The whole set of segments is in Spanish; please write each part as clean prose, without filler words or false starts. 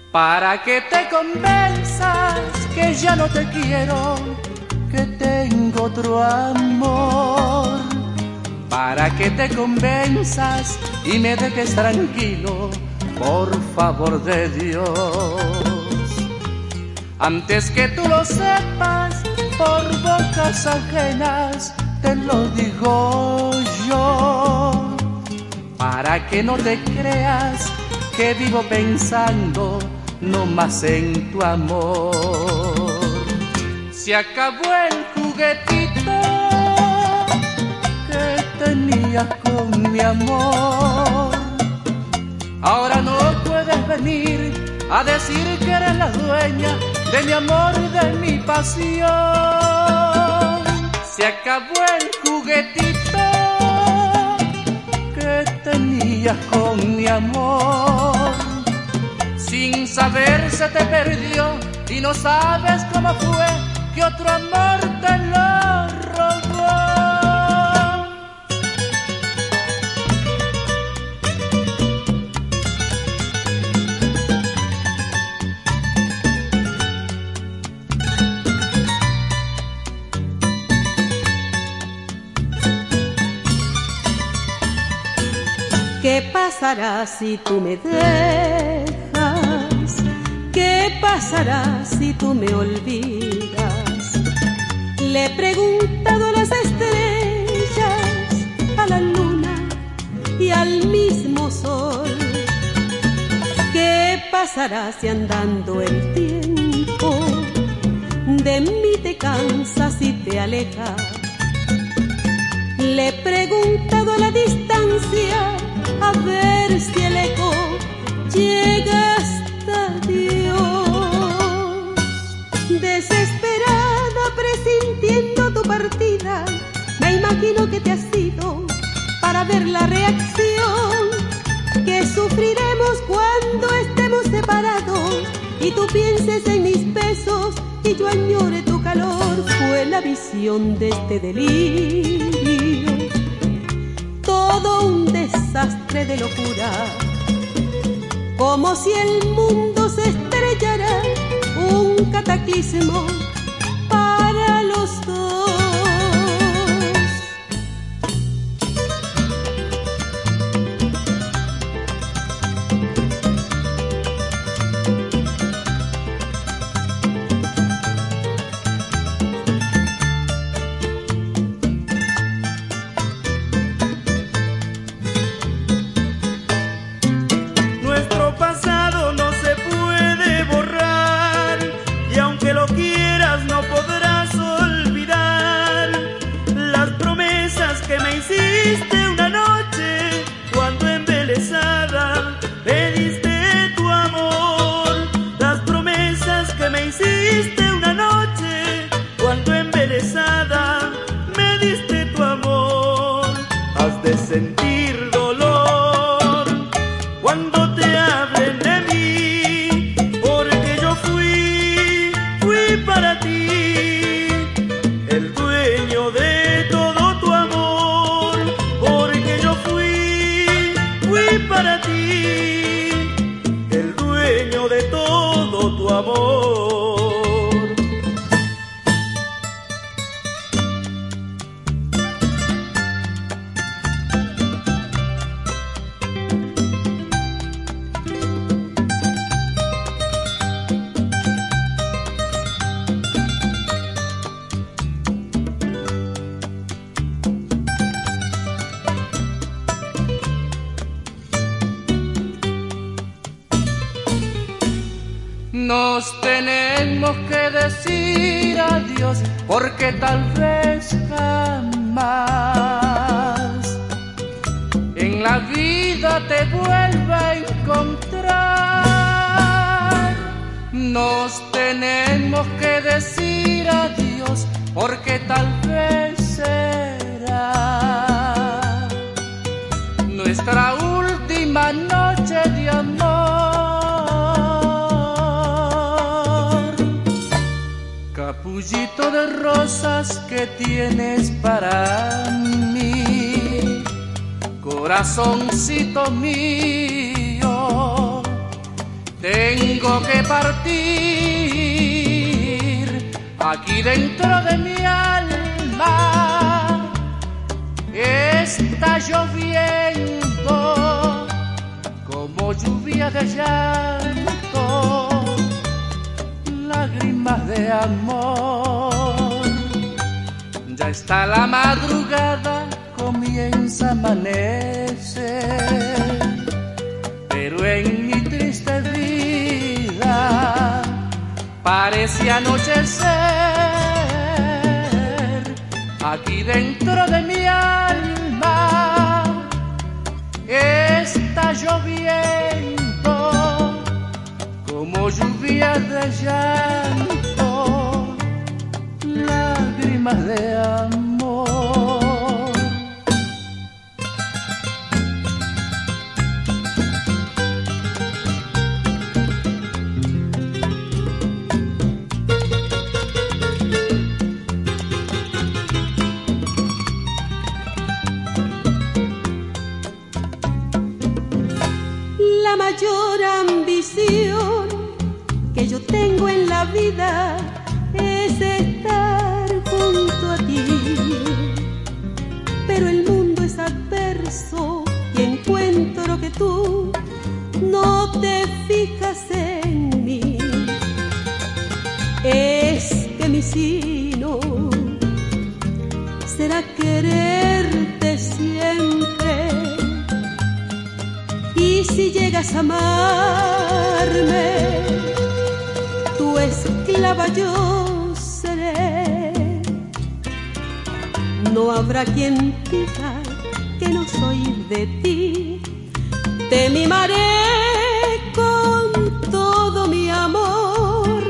para que te convenzas que ya no te quiero, que tengo otro amor, para que te convenzas y me dejes tranquilo, por favor de Dios. Antes que tú lo sepas, por bocas ajenas te lo digo yo, para que no te creas que vivo pensando no más en tu amor. Se acabó el juguetito que tenía con mi amor. Ahora no puedes venir a decir que eres la dueña de mi amor y de mi pasión. Se acabó el juguetito que tenías con mi amor. Sin saber se te perdió y no sabes cómo fue que otro amor te lo robó. ¿Qué pasará si tú me dejas? ¿Qué pasará si tú me olvidas? Le he preguntado a las estrellas, a la luna y al mismo sol. ¿Qué pasará si andando el tiempo de mí te cansas y te alejas? Le he preguntado a la distancia, a ver si el eco llega hasta Dios. Desesperada, presintiendo tu partida, me imagino que te has ido para ver la reacción que sufriremos cuando estemos separados y tú pienses en mis besos y yo añore tu calor. Fue la visión de este delirio, todo un desastre de locura, como si el mundo se estrellara, un cataclismo para los dos. Sentir dolor cuando te hablen de mí, porque yo fui para ti el dueño de todo tu amor, porque yo fui para ti el dueño de todo tu amor. Nos tenemos que decir adiós, porque tal vez jamás en la vida te vuelva a encontrar. Nos tenemos que decir adiós, porque tal vez será nuestra última noche de amor. Capullito de rosas que tienes para mí, corazoncito mío, tengo tengo que partir. Aquí dentro de mi alma está lloviendo como lluvia de llanto, lágrimas de amor. Ya está la madrugada, comienza a amanecer, pero en mi triste vida parece anochecer. Aquí dentro de mi alma está lloviendo como lluvia de llanto, lágrimas de amor. La mayor ambición que yo tengo en la vida es estar junto a ti, pero el mundo es adverso y encuentro que tú no te fijas en mí. Es que mi sino será quererte siempre, y si llegas a amarme, tu esclava yo seré. No habrá quien diga que no soy de ti. Te mimaré con todo mi amor,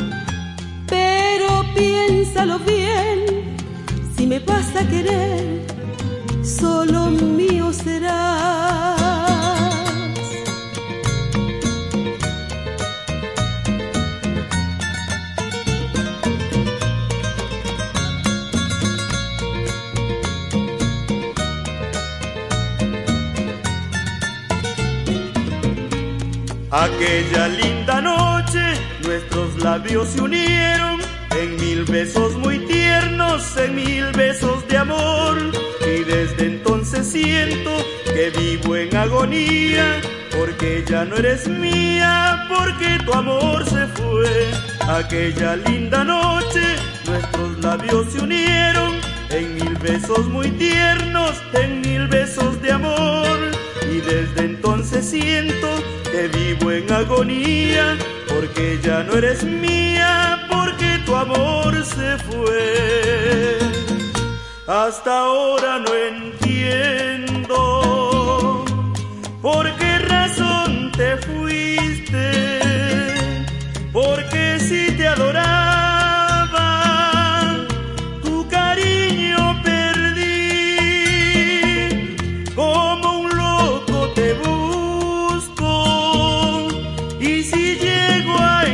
pero piénsalo bien, si me vas a querer, solo mío serás. Aquella linda noche nuestros labios se unieron en 1000 besos muy tiernos, en 1000 besos de amor. Y desde entonces siento que vivo en agonía, porque ya no eres mía, porque tu amor se fue. Aquella linda noche nuestros labios se unieron en 1000 besos muy tiernos, en 1000 besos de amor. Y desde entonces siento que vivo en agonía, porque ya no eres mía, porque tu amor se fue. Hasta ahora no entiendo por qué razón te fuiste, porque si te adoraba, tu cariño perdí, como un loco te busco, y si llego a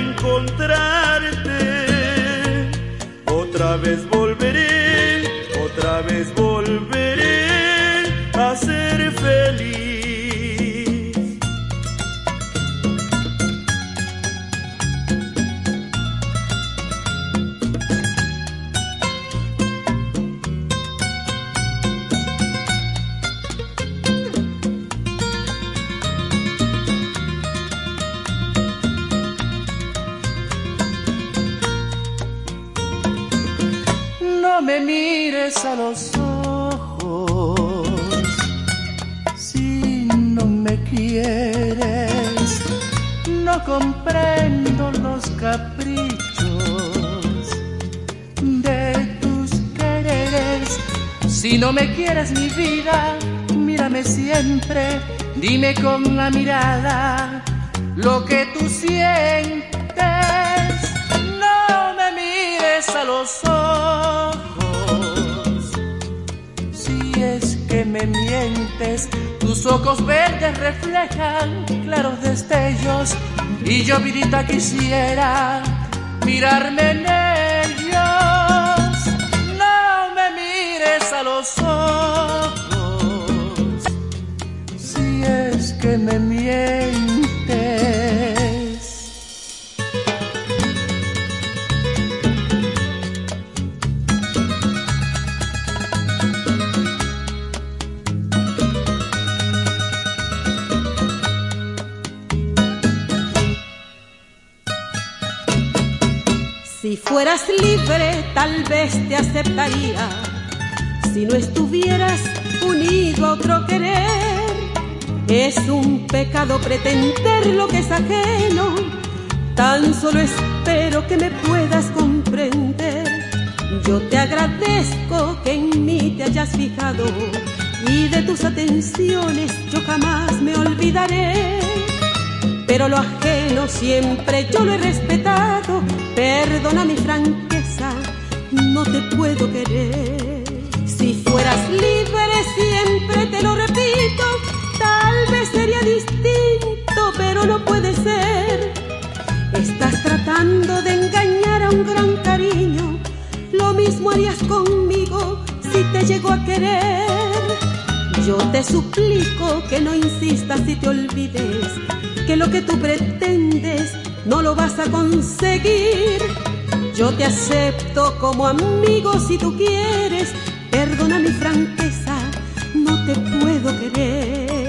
encontrarte, otra vez volveré a ser feliz. No me mires a los ojos si no me quieres. No comprendo los caprichos de tus quereres. Si no me quieres, mi vida, mírame siempre. Dime con la mirada lo que tú sientes. No me mires a los ojos si es que me mientes. Tus ojos verdes reflejan claros destellos, y yo, vidita, quisiera mirarme en ellos. No me mires a los ojos si es que me mientes. Si fueras libre, tal vez te aceptaría. Si no estuvieras unido a otro querer, es un pecado pretender lo que es ajeno. Tan solo espero que me puedas comprender. Yo te agradezco que en mí te hayas fijado, y de tus atenciones yo jamás me olvidaré. Pero lo ajeno siempre yo lo he respetado. Perdona mi franqueza, no te puedo querer. Si fueras libre, siempre te lo repito, tal vez sería distinto, pero no puede ser. Estás tratando de engañar a un gran cariño. Lo mismo harías conmigo si te llego a querer. Yo te suplico que no insistas y te olvides, que lo que tú pretendes no lo vas a conseguir. Yo te acepto como amigo si tú quieres. Perdona mi franqueza, no te puedo querer.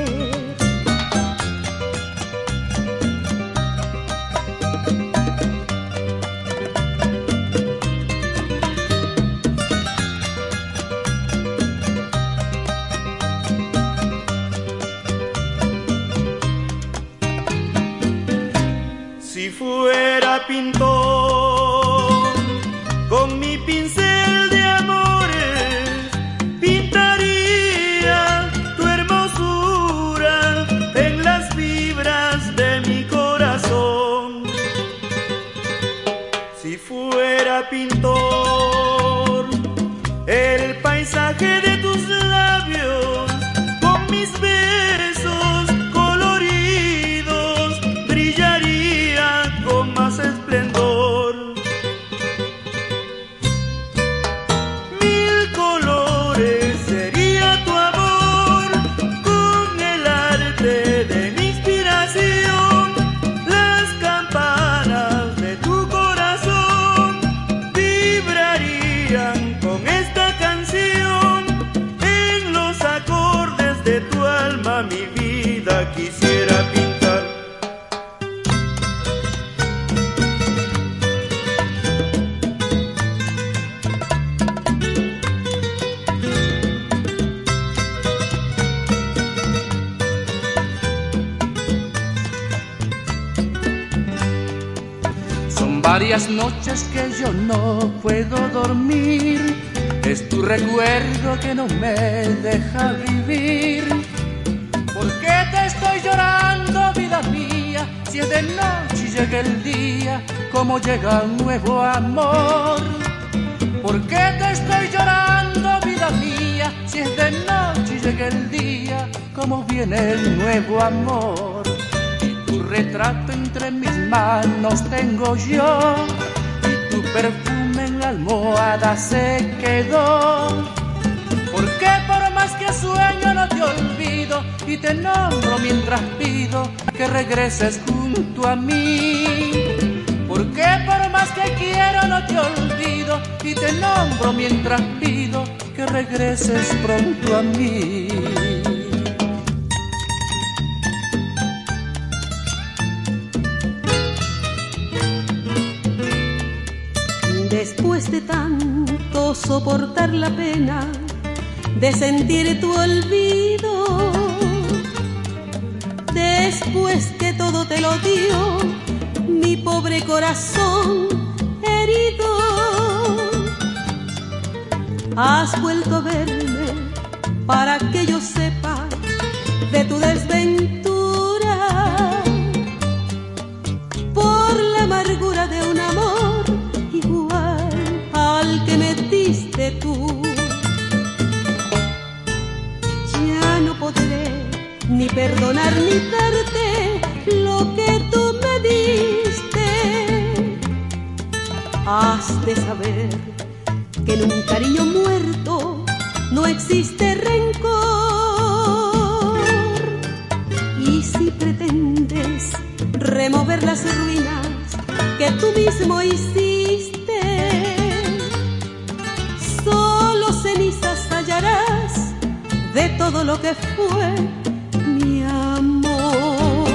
Si fuera pintor, con mi pincel de amores pintaría tu hermosura en las fibras de mi corazón. Si fuera pintor, el paisaje de tus labios con mis besos coloridos brillaría con más esplendor. Mil colores sería tu amor, con el arte de mi inspiración. Las campanas de tu corazón vibrarían con esta canción. En los acordes de tu alma mi vida quisiera pintar. Son varias noches que yo no puedo dormir. Es tu recuerdo que no me deja vivir. ¿Por qué te estoy llorando, vida mía? Si es de noche y llega el día, como llega un nuevo amor. ¿Por qué te estoy llorando, vida mía? Si es de noche y llega el día, como viene el nuevo amor. Tu retrato entre mis manos tengo yo, y tu perfume en la almohada se quedó. Porque por más que sueño no te olvido, y te nombro mientras pido que regreses junto a mí. Porque por más que quiero no te olvido, y te nombro mientras pido que regreses pronto a mí. Después de tanto soportar la pena de sentir tu olvido, después que todo te lo dio mi pobre corazón herido, has vuelto a verme para que yo sepa de tu desventura, por la amargura de un amor igual al que me diste tú. Ya no podré ni perdonar ni darte lo que tú me diste. Has de saber que en un cariño muerto no existe rencor. Y si pretendes remover las ruinas que tú mismo hiciste, solo cenizas hallarás de todo lo que fue mi amor.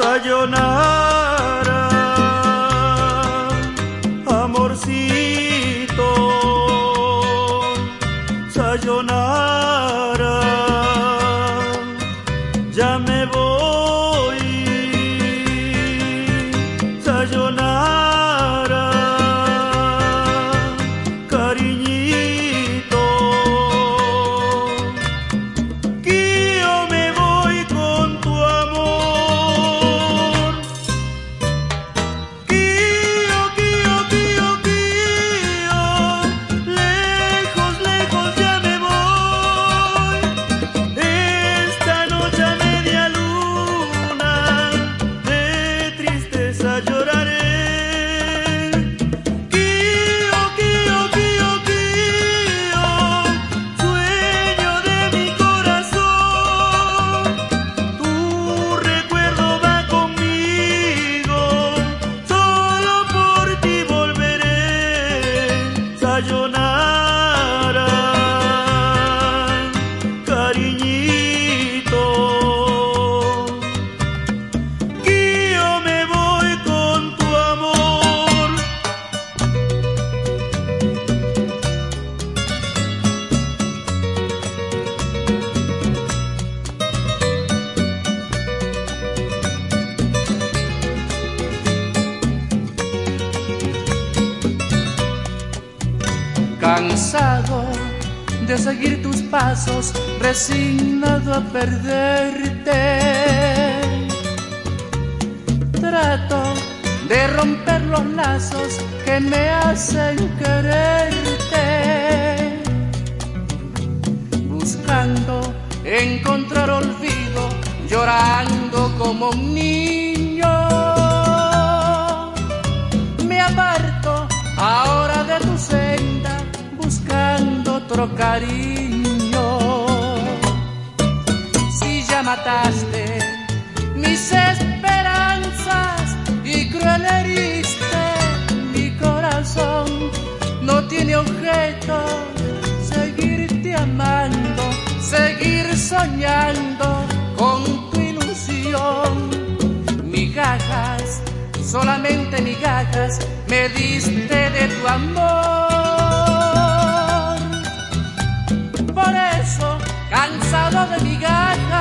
sayonara, amorcito, sayonara, ya me voy, sayonara, cariñito, que yo me voy con tu amor, que yo, lejos, lejos ya me voy, esta noche a media luna, de tristeza lloraré. Sueño de mi corazón, tu recuerdo va conmigo, solo por ti volveré, sayonara, cariñito, que yo me voy con tu amor. Cansado de seguir tus pasos, resignado a perderte, trato de romper los lazos que me hacen quererte, buscando encontrar olvido, llorando como un niño. Me aparto ahora de tu senda, buscando otro cariño. Si ya mataste mis esperanzas y cruel heriste mi corazón, no tiene objeto seguirte amando, seguir soñando con tu ilusión. Migajas, solamente migajas me diste de tu amor. Por eso, cansado de migajas,